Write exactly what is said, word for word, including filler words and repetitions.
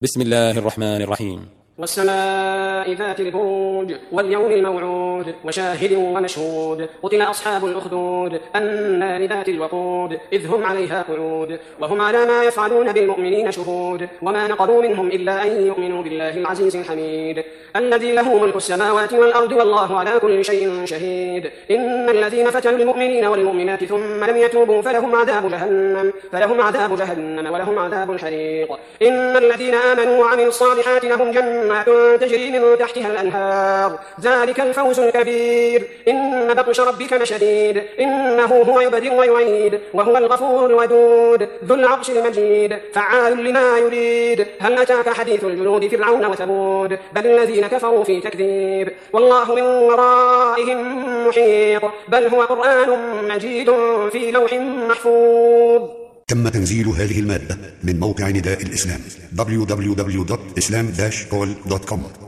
بسم الله الرحمن الرحيم. والسماء ذات البروج واليوم الموعود وشاهد ومشهود. قتل أصحاب الأخدود النار ذات الوقود إذ هم عليها قعود وهم على ما يفعلون بالمؤمنين شهود. وما نقضوا منهم إلا أن يؤمنوا بالله العزيز الحميد الذي له ملك السماوات والأرض والله على كل شيء شهيد. إن الذين فتنوا المؤمنين والمؤمنات ثم لم يتوبوا فلهم عذاب جهنم فلهم عذاب جهنم ولهم عذاب الحريق. إن الذين آمنوا وعملوا الصالحات لهم جنات تجري من تحتها الأنهار ذلك الفوز الكبير. إن بطش ربك لشديد إنه هو يبدئ ويعيد وهو الغفور الودود ذو العرش المجيد فعال لما يريد. هل أتاك حديث الجنود فرعون وثمود بل الذين كفروا في تكذيب والله من ورائهم محيط بل هو قرآن مجيد في لوح محفوظ. تم تنزيل هذه المادة من موقع نداء الإسلام دبليو دبليو دبليو دوت إسلام داش كول دوت كوم.